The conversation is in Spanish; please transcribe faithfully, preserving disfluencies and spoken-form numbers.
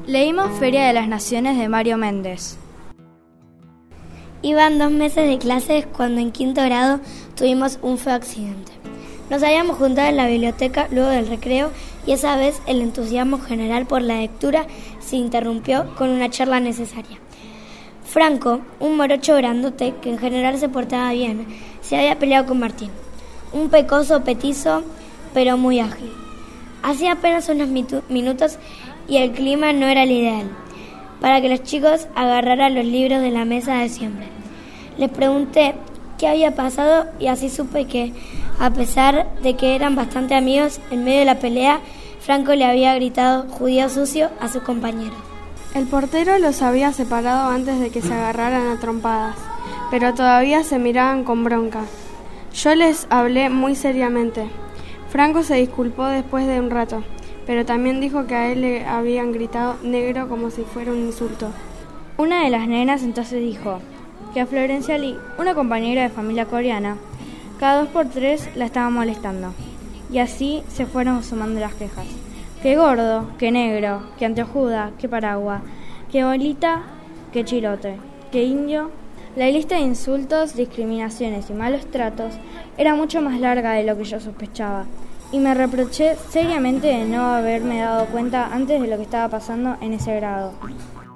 Leímos Feria de las Naciones de Mario Méndez. Iban dos meses de clases cuando en quinto grado tuvimos un feo accidente. Nos habíamos juntado en la biblioteca luego del recreo y esa vez el entusiasmo general por la lectura se interrumpió con una charla necesaria. Franco, un morocho grandote que en general se portaba bien, se había peleado con Martín, un pecoso petizo pero muy ágil. Hacía apenas unos mitu- minutos y el clima no era el ideal para que los chicos agarraran los libros de la mesa de siempre. Les pregunté qué había pasado y así supe que, a pesar de que eran bastante amigos, en medio de la pelea, Franco le había gritado judío sucio a su compañero. El portero los había separado antes de que se agarraran a trompadas, pero todavía se miraban con bronca. Yo les hablé muy seriamente. Franco se disculpó después de un rato, pero también dijo que a él le habían gritado negro como si fuera un insulto. Una de las nenas entonces dijo que a Florencia Lee, una compañera de familia coreana, cada dos por tres la estaba molestando. Y así se fueron sumando las quejas. Que gordo, que negro, que anteojuda, que paraguas, que bolita, que chilote, que indio. La lista de insultos, discriminaciones y malos tratos era mucho más larga de lo que yo sospechaba. Y me reproché seriamente de no haberme dado cuenta antes de lo que estaba pasando en ese grado.